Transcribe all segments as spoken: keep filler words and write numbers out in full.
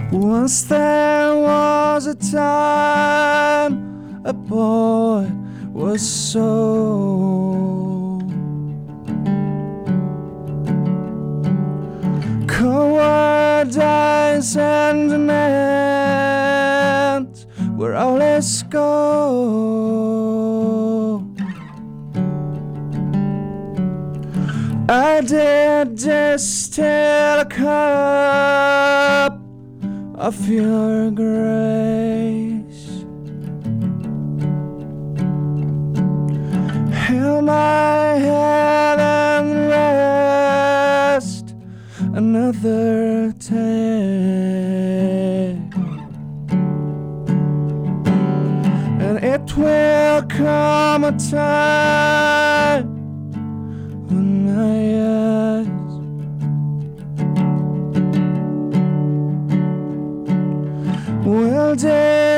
Once there was a time a boy was so cowardice and demands were all his goal. I did distill a cup of your grace, held my head and rest another day, and it will come a time when my eyes will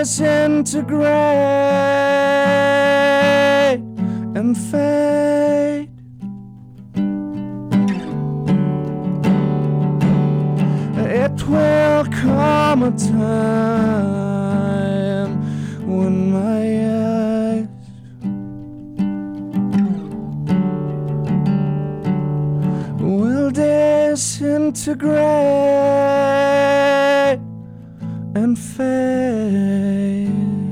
disintegrate and fade. It will come a time when my eyes will disintegrate and fade.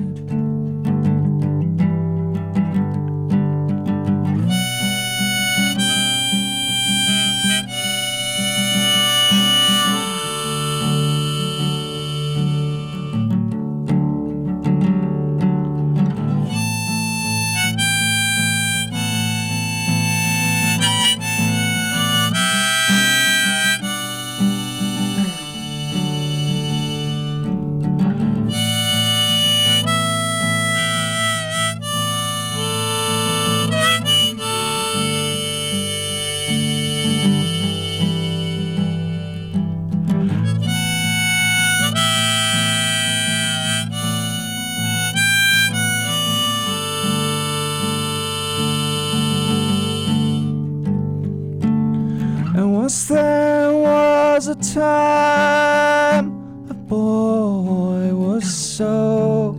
And once there was a time a boy was so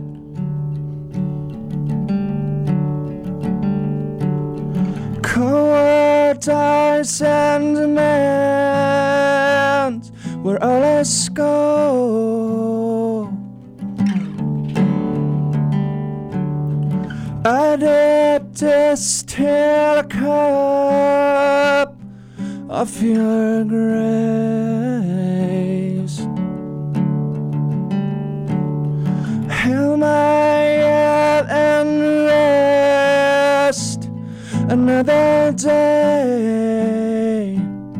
cowardice and demands were all his goal. I did distill a cup of your grace, held my head and rest another day.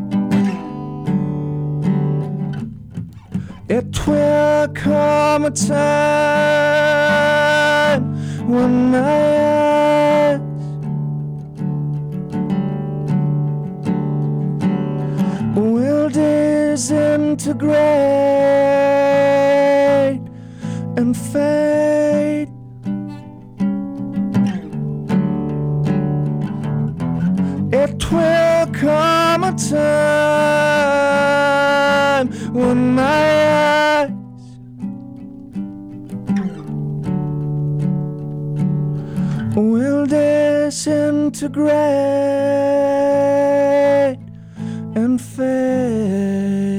It will come a time when my eyes will disintegrate and fade. It will come a time when my eyes will disintegrate and fade.